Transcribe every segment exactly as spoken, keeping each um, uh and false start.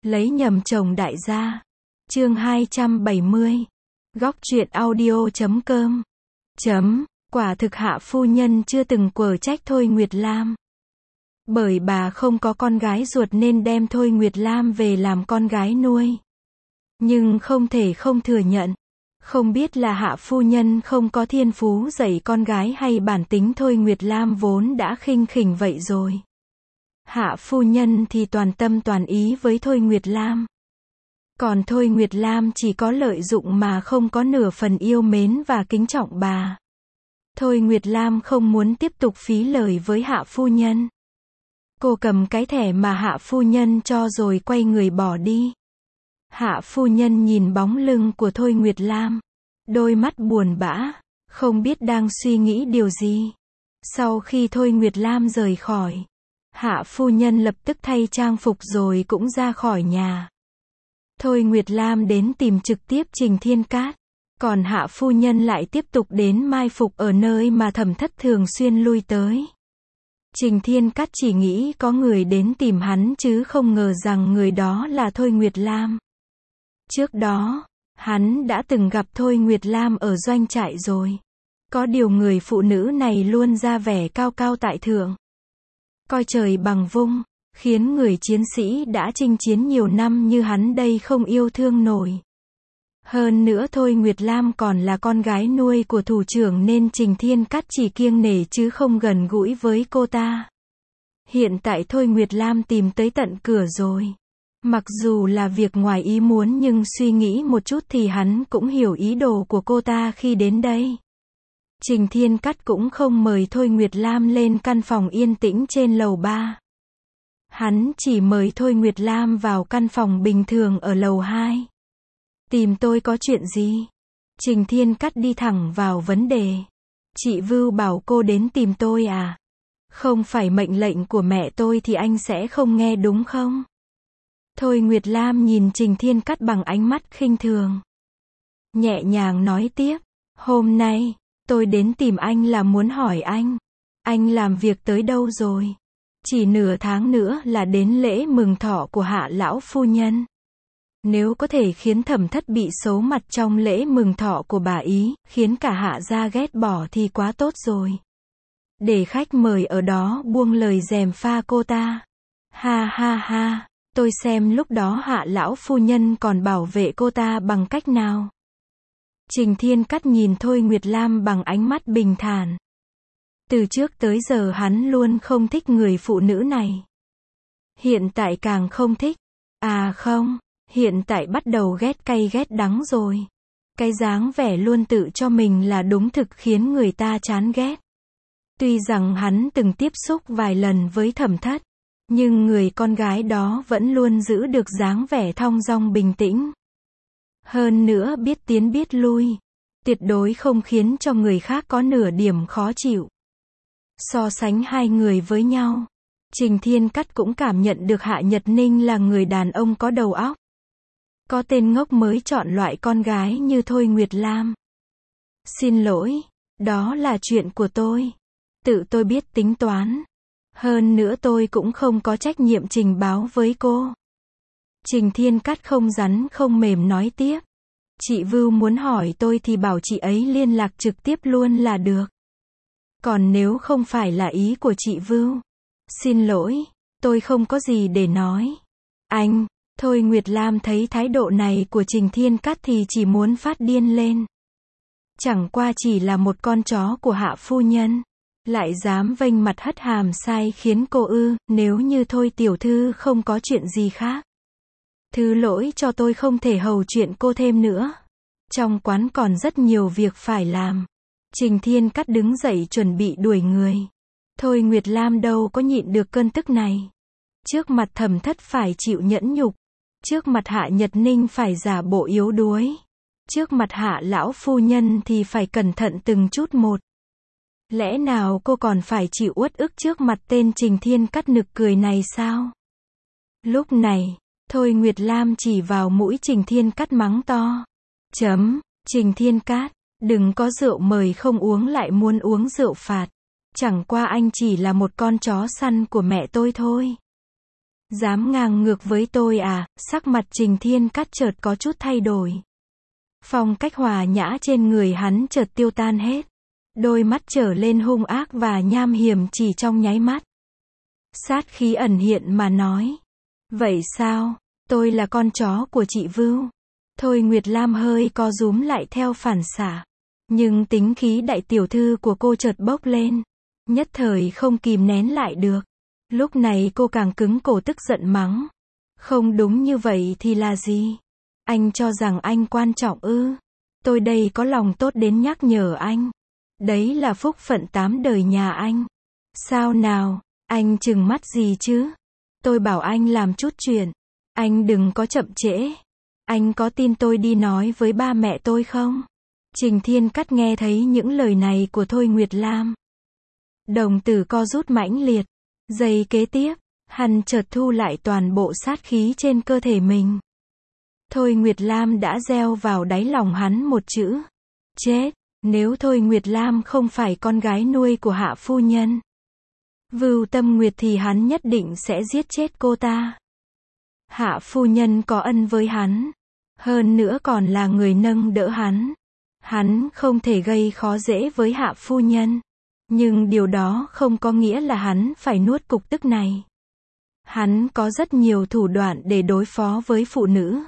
Lấy nhầm chồng đại gia. Chương hai trăm bảy mươi. Góc truyện audio chấm com. Chấm. Quả thực Hạ phu nhân chưa từng quở trách Thôi Nguyệt Lam. Bởi bà không có con gái ruột nên đem Thôi Nguyệt Lam về làm con gái nuôi. Nhưng không thể không thừa nhận. Không biết là Hạ phu nhân không có thiên phú dạy con gái hay bản tính Thôi Nguyệt Lam vốn đã khinh khỉnh vậy rồi. Hạ phu nhân thì toàn tâm toàn ý với Thôi Nguyệt Lam. Còn Thôi Nguyệt Lam chỉ có lợi dụng mà không có nửa phần yêu mến và kính trọng bà. Thôi Nguyệt Lam không muốn tiếp tục phí lời với Hạ phu nhân. Cô cầm cái thẻ mà Hạ phu nhân cho rồi quay người bỏ đi. Hạ phu nhân nhìn bóng lưng của Thôi Nguyệt Lam. Đôi mắt buồn bã, không biết đang suy nghĩ điều gì. Sau khi Thôi Nguyệt Lam rời khỏi, Hạ phu nhân lập tức thay trang phục rồi cũng ra khỏi nhà. Thôi Nguyệt Lam đến tìm trực tiếp Trình Thiên Cát. Còn Hạ phu nhân lại tiếp tục đến mai phục ở nơi mà Thẩm Thất thường xuyên lui tới. Trình Thiên Cát chỉ nghĩ có người đến tìm hắn chứ không ngờ rằng người đó là Thôi Nguyệt Lam. Trước đó, hắn đã từng gặp Thôi Nguyệt Lam ở doanh trại rồi. Có điều người phụ nữ này luôn ra vẻ cao cao tại thượng, coi trời bằng vung, khiến người chiến sĩ đã chinh chiến nhiều năm như hắn đây không yêu thương nổi. Hơn nữa Thôi Nguyệt Lam còn là con gái nuôi của thủ trưởng nên Trình Thiên Cát chỉ kiêng nể chứ không gần gũi với cô ta. Hiện tại Thôi Nguyệt Lam tìm tới tận cửa rồi. Mặc dù là việc ngoài ý muốn nhưng suy nghĩ một chút thì hắn cũng hiểu ý đồ của cô ta khi đến đây. Trình Thiên Cát cũng không mời Thôi Nguyệt Lam lên căn phòng yên tĩnh trên lầu ba. Hắn chỉ mời Thôi Nguyệt Lam vào căn phòng bình thường ở lầu hai. Tìm tôi có chuyện gì? Trình Thiên Cát đi thẳng vào vấn đề. Chị Vưu bảo cô đến tìm tôi à? Không phải mệnh lệnh của mẹ tôi thì anh sẽ không nghe đúng không? Thôi Nguyệt Lam nhìn Trình Thiên Cát bằng ánh mắt khinh thường. Nhẹ nhàng nói tiếp. Hôm nay, tôi đến tìm anh là muốn hỏi anh. Anh làm việc tới đâu rồi? Chỉ nửa tháng nữa là đến lễ mừng thọ của Hạ lão phu nhân. Nếu có thể khiến Thẩm Thất bị xấu mặt trong lễ mừng thọ của bà ý, khiến cả Hạ gia ghét bỏ thì quá tốt rồi. Để khách mời ở đó buông lời gièm pha cô ta. Ha ha ha, tôi xem lúc đó Hạ lão phu nhân còn bảo vệ cô ta bằng cách nào. Trình Thiên Cát nhìn Thôi Nguyệt Lam bằng ánh mắt bình thản. Từ trước tới giờ hắn luôn không thích người phụ nữ này. Hiện tại càng không thích. À không, hiện tại bắt đầu ghét cay ghét đắng rồi. Cái dáng vẻ luôn tự cho mình là đúng thực khiến người ta chán ghét. Tuy rằng hắn từng tiếp xúc vài lần với Thẩm Thất, nhưng người con gái đó vẫn luôn giữ được dáng vẻ thong dong bình tĩnh. Hơn nữa biết tiến biết lui, tuyệt đối không khiến cho người khác có nửa điểm khó chịu. So sánh hai người với nhau, Trình Thiên Cát cũng cảm nhận được Hạ Nhật Ninh là người đàn ông có đầu óc. Có tên ngốc mới chọn loại con gái như Thôi Nguyệt Lam. Xin lỗi, đó là chuyện của tôi. Tự tôi biết tính toán. Hơn nữa tôi cũng không có trách nhiệm trình báo với cô. Trình Thiên Cát không rắn không mềm nói tiếp. Chị Vưu muốn hỏi tôi thì bảo chị ấy liên lạc trực tiếp luôn là được. Còn nếu không phải là ý của chị Vưu, xin lỗi, tôi không có gì để nói. Anh, Thôi Nguyệt Lam thấy thái độ này của Trình Thiên Cát thì chỉ muốn phát điên lên. Chẳng qua chỉ là một con chó của Hạ phu nhân, lại dám vênh mặt hất hàm sai khiến cô ư, nếu như Thôi tiểu thư không có chuyện gì khác. Thứ lỗi cho tôi không thể hầu chuyện cô thêm nữa. Trong quán còn rất nhiều việc phải làm. Trình Thiên Cát đứng dậy chuẩn bị đuổi người. Thôi Nguyệt Lam đâu có nhịn được cơn tức này. Trước mặt Thẩm Thất phải chịu nhẫn nhục. Trước mặt Hạ Nhật Ninh phải giả bộ yếu đuối. Trước mặt Hạ lão phu nhân thì phải cẩn thận từng chút một. Lẽ nào cô còn phải chịu uất ức trước mặt tên Trình Thiên Cát nực cười này sao? Lúc này, Thôi Nguyệt Lam chỉ vào mũi Trình Thiên Cát mắng to. Chấm, Trình Thiên Cát, đừng có rượu mời không uống lại muốn uống rượu phạt. Chẳng qua anh chỉ là một con chó săn của mẹ tôi thôi. Dám ngang ngược với tôi à? Sắc mặt Trình Thiên Cát chợt có chút thay đổi. Phong cách hòa nhã trên người hắn chợt tiêu tan hết. Đôi mắt trở lên hung ác và nham hiểm chỉ trong nháy mắt. Sát khí ẩn hiện mà nói. Vậy sao? Tôi là con chó của chị Vưu. Thôi Nguyệt Lam hơi co rúm lại theo phản xạ. Nhưng tính khí đại tiểu thư của cô chợt bốc lên. Nhất thời không kìm nén lại được. Lúc này cô càng cứng cổ tức giận mắng. Không đúng như vậy thì là gì? Anh cho rằng anh quan trọng ư? Tôi đây có lòng tốt đến nhắc nhở anh. Đấy là phúc phận tám đời nhà anh. Sao nào? Anh trừng mắt gì chứ? Tôi bảo anh làm chút chuyện. Anh đừng có chậm trễ. Anh có tin tôi đi nói với ba mẹ tôi không? Trình Thiên Cát nghe thấy những lời này của Thôi Nguyệt Lam. Đồng tử co rút mãnh liệt. Giây kế tiếp, hắn chợt thu lại toàn bộ sát khí trên cơ thể mình. Thôi Nguyệt Lam đã gieo vào đáy lòng hắn một chữ. Chết, nếu Thôi Nguyệt Lam không phải con gái nuôi của Hạ phu nhân Vưu Tâm Nguyệt thì hắn nhất định sẽ giết chết cô ta. Hạ phu nhân có ân với hắn. Hơn nữa còn là người nâng đỡ hắn. Hắn không thể gây khó dễ với Hạ phu nhân. Nhưng điều đó không có nghĩa là hắn phải nuốt cục tức này. Hắn có rất nhiều thủ đoạn để đối phó với phụ nữ.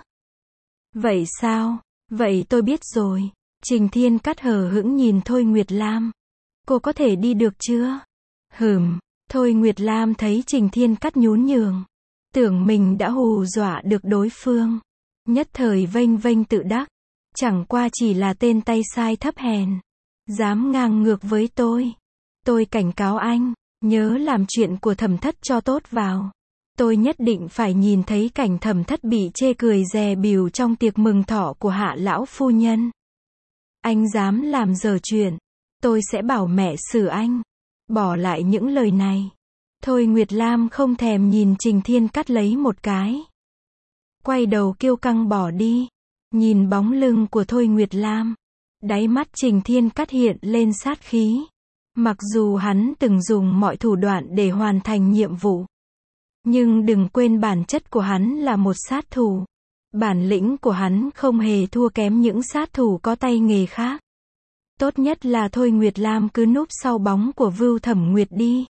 Vậy sao? Vậy tôi biết rồi. Trình Thiên Cát hờ hững nhìn Thôi Nguyệt Lam. Cô có thể đi được chưa? Hừm. Thôi Nguyệt Lam thấy Trình Thiên Cát nhún nhường. Tưởng mình đã hù dọa được đối phương. Nhất thời vênh vênh tự đắc. Chẳng qua chỉ là tên tay sai thấp hèn. Dám ngang ngược với tôi. Tôi cảnh cáo anh. Nhớ làm chuyện của Thẩm Thất cho tốt vào. Tôi nhất định phải nhìn thấy cảnh Thẩm Thất bị chê cười dè bỉu trong tiệc mừng thọ của Hạ lão phu nhân. Anh dám làm dở chuyện. Tôi sẽ bảo mẹ xử anh. Bỏ lại những lời này. Thôi Nguyệt Lam không thèm nhìn Trình Thiên Cát lấy một cái. Quay đầu kiêu căng bỏ đi. Nhìn bóng lưng của Thôi Nguyệt Lam. Đáy mắt Trình Thiên Cát hiện lên sát khí. Mặc dù hắn từng dùng mọi thủ đoạn để hoàn thành nhiệm vụ. Nhưng đừng quên bản chất của hắn là một sát thủ. Bản lĩnh của hắn không hề thua kém những sát thủ có tay nghề khác. Tốt nhất là Thôi Nguyệt Lam cứ núp sau bóng của Vưu Thẩm Nguyệt đi.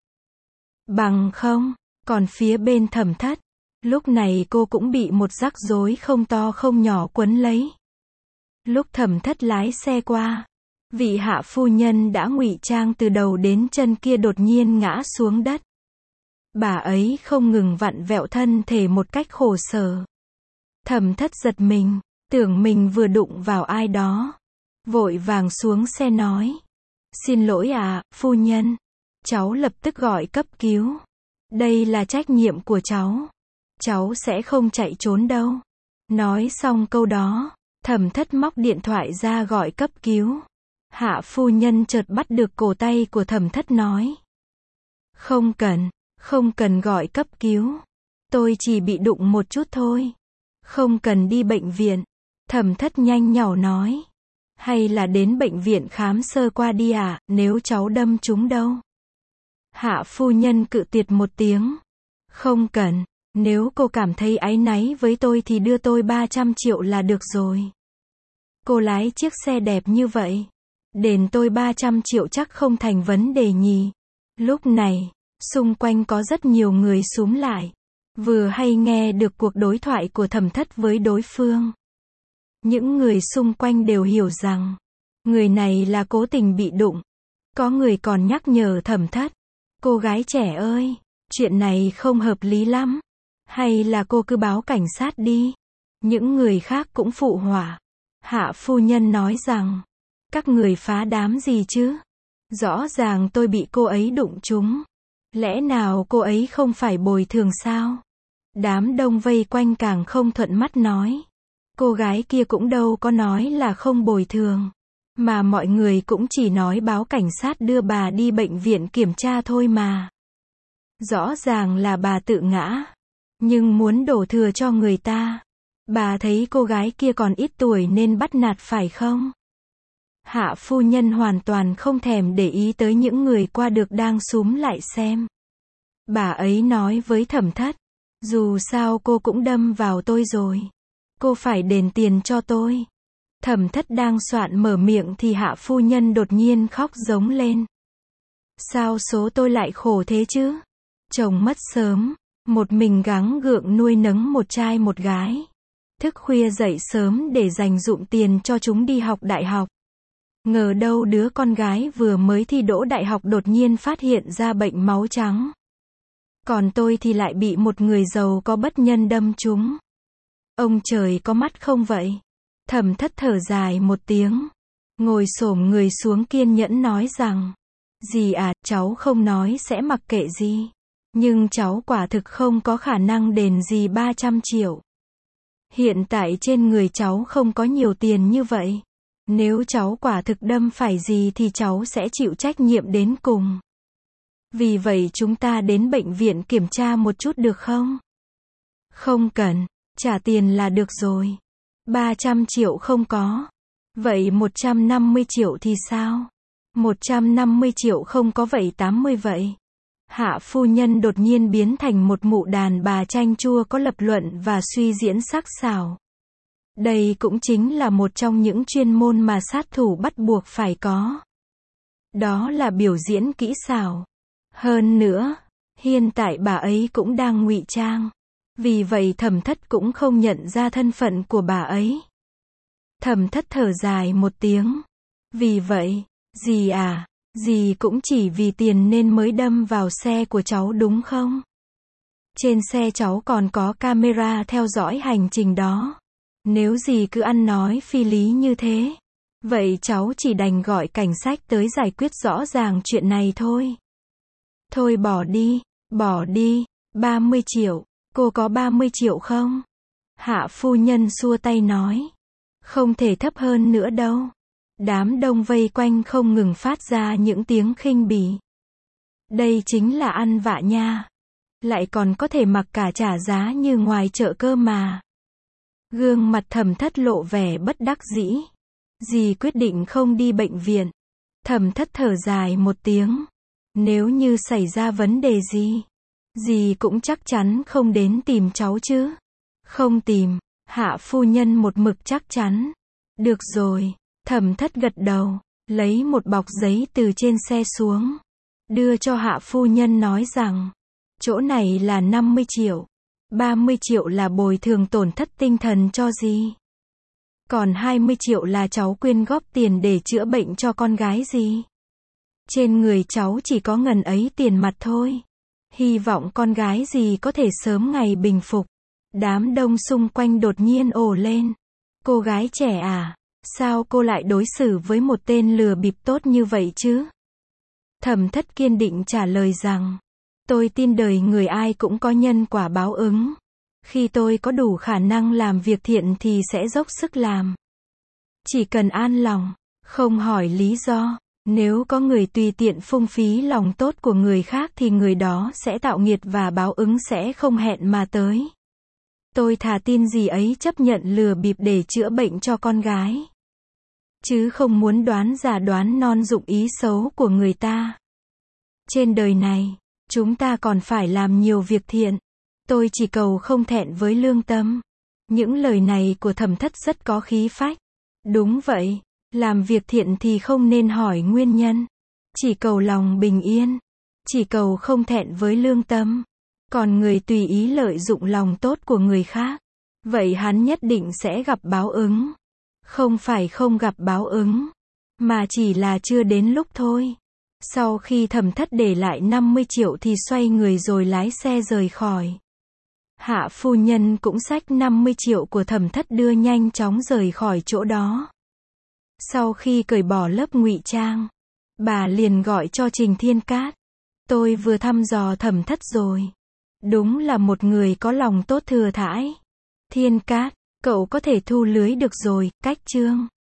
Bằng không, còn phía bên Thẩm Thất, lúc này cô cũng bị một rắc rối không to không nhỏ quấn lấy. Lúc Thẩm Thất lái xe qua, vị hạ phu nhân đã ngụy trang từ đầu đến chân kia đột nhiên ngã xuống đất. Bà ấy không ngừng vặn vẹo thân thể một cách khổ sở. Thẩm Thất giật mình, tưởng mình vừa đụng vào ai đó. Vội vàng xuống xe nói. Xin lỗi à, phu nhân. Cháu lập tức gọi cấp cứu. Đây là trách nhiệm của cháu. Cháu sẽ không chạy trốn đâu. Nói xong câu đó, Thẩm Thất móc điện thoại ra gọi cấp cứu. Hạ phu nhân chợt bắt được cổ tay của Thẩm Thất nói. Không cần, không cần gọi cấp cứu. Tôi chỉ bị đụng một chút thôi. Không cần đi bệnh viện. Thẩm Thất nhanh nhỏ nói. Hay là đến bệnh viện khám sơ qua đi à, nếu cháu đâm trúng đâu. Hạ phu nhân cự tuyệt một tiếng. Không cần, nếu cô cảm thấy áy náy với tôi thì đưa tôi ba trăm triệu là được rồi. Cô lái chiếc xe đẹp như vậy. Đền tôi ba trăm triệu chắc không thành vấn đề nhỉ. Lúc này, xung quanh có rất nhiều người xúm lại. Vừa hay nghe được cuộc đối thoại của Thẩm Thất với đối phương. Những người xung quanh đều hiểu rằng, người này là cố tình bị đụng. Có người còn nhắc nhở Thẩm Thất. Cô gái trẻ ơi, chuyện này không hợp lý lắm. Hay là cô cứ báo cảnh sát đi. Những người khác cũng phụ họa. Hạ phu nhân nói rằng, các người phá đám gì chứ? Rõ ràng tôi bị cô ấy đụng trúng. Lẽ nào cô ấy không phải bồi thường sao? Đám đông vây quanh càng không thuận mắt nói. Cô gái kia cũng đâu có nói là không bồi thường. Mà mọi người cũng chỉ nói báo cảnh sát đưa bà đi bệnh viện kiểm tra thôi mà. Rõ ràng là bà tự ngã. Nhưng muốn đổ thừa cho người ta. Bà thấy cô gái kia còn ít tuổi nên bắt nạt phải không? Hạ phu nhân hoàn toàn không thèm để ý tới những người qua được đang xúm lại xem. Bà ấy nói với Thẩm Thất. Dù sao cô cũng đâm vào tôi rồi. Cô phải đền tiền cho tôi. Thẩm Thất đang soạn mở miệng thì Hạ phu nhân đột nhiên khóc giống lên. Sao số tôi lại khổ thế chứ? Chồng mất sớm, một mình gắng gượng nuôi nấng một trai một gái. Thức khuya dậy sớm để dành dụm tiền cho chúng đi học đại học. Ngờ đâu đứa con gái vừa mới thi đỗ đại học đột nhiên phát hiện ra bệnh máu trắng. Còn tôi thì lại bị một người giàu có bất nhân đâm trúng. Ông trời có mắt không vậy? Thẩm Thất thở dài một tiếng, ngồi xổm người xuống kiên nhẫn nói rằng, dì à, cháu không nói sẽ mặc kệ dì. Nhưng cháu quả thực không có khả năng đền dì ba trăm triệu. Hiện tại trên người cháu không có nhiều tiền như vậy. Nếu cháu quả thực đâm phải dì thì cháu sẽ chịu trách nhiệm đến cùng. Vì vậy chúng ta đến bệnh viện kiểm tra một chút được không? Không cần, trả tiền là được rồi. ba trăm triệu không có. Vậy một trăm năm mươi triệu thì sao? một trăm năm mươi triệu không có vậy tám mươi vậy. Hạ phu nhân đột nhiên biến thành một mụ đàn bà chanh chua có lập luận và suy diễn sắc sảo. Đây cũng chính là một trong những chuyên môn mà sát thủ bắt buộc phải có. Đó là biểu diễn kỹ xảo. Hơn nữa, hiện tại bà ấy cũng đang ngụy trang. Vì vậy Thẩm Thất cũng không nhận ra thân phận của bà ấy. Thẩm Thất thở dài một tiếng. Vì vậy, dì à, dì cũng chỉ vì tiền nên mới đâm vào xe của cháu đúng không? Trên xe cháu còn có camera theo dõi hành trình đó. Nếu dì cứ ăn nói phi lý như thế, vậy cháu chỉ đành gọi cảnh sát tới giải quyết rõ ràng chuyện này thôi. Thôi bỏ đi, bỏ đi, ba mươi triệu, cô có ba mươi triệu không? Hạ phu nhân xua tay nói. Không thể thấp hơn nữa đâu. Đám đông vây quanh không ngừng phát ra những tiếng khinh bỉ. Đây chính là ăn vạ nha. Lại còn có thể mặc cả trả giá như ngoài chợ cơ mà. Gương mặt Thẩm Thất lộ vẻ bất đắc dĩ. Dì quyết định không đi bệnh viện. Thẩm Thất thở dài một tiếng. Nếu như xảy ra vấn đề gì, dì cũng chắc chắn không đến tìm cháu chứ. Không tìm. Hạ phu nhân một mực chắc chắn. Được rồi. Thẩm Thất gật đầu, lấy một bọc giấy từ trên xe xuống, đưa cho Hạ phu nhân nói rằng, chỗ này là năm mươi triệu, ba mươi triệu là bồi thường tổn thất tinh thần cho dì. Còn hai mươi triệu là cháu quyên góp tiền để chữa bệnh cho con gái dì. Trên người cháu chỉ có ngần ấy tiền mặt thôi. Hy vọng con gái dì có thể sớm ngày bình phục. Đám đông xung quanh đột nhiên ồ lên. Cô gái trẻ à? Sao cô lại đối xử với một tên lừa bịp tốt như vậy chứ? Thẩm Thất kiên định trả lời rằng, tôi tin đời người ai cũng có nhân quả báo ứng. Khi tôi có đủ khả năng làm việc thiện thì sẽ dốc sức làm. Chỉ cần an lòng, không hỏi lý do. Nếu có người tùy tiện phung phí lòng tốt của người khác thì người đó sẽ tạo nghiệt và báo ứng sẽ không hẹn mà tới. Tôi thà tin dì ấy chấp nhận lừa bịp để chữa bệnh cho con gái. Chứ không muốn đoán giả đoán non dụng ý xấu của người ta. Trên đời này, chúng ta còn phải làm nhiều việc thiện. Tôi chỉ cầu không thẹn với lương tâm. Những lời này của Thẩm Thất rất có khí phách. Đúng vậy, làm việc thiện thì không nên hỏi nguyên nhân. Chỉ cầu lòng bình yên. Chỉ cầu không thẹn với lương tâm. Còn người tùy ý lợi dụng lòng tốt của người khác, vậy hắn nhất định sẽ gặp báo ứng. Không phải không gặp báo ứng, mà chỉ là chưa đến lúc thôi. Sau khi Thẩm Thất để lại năm mươi triệu thì xoay người rồi lái xe rời khỏi. Hạ phu nhân cũng xách năm mươi triệu của Thẩm Thất đưa nhanh chóng rời khỏi chỗ đó. Sau khi cởi bỏ lớp ngụy trang, bà liền gọi cho Trình Thiên Cát. Tôi vừa thăm dò Thẩm Thất rồi. Đúng là một người có lòng tốt thừa thãi. Thiên Cát, cậu có thể thu lưới được rồi, cách chương.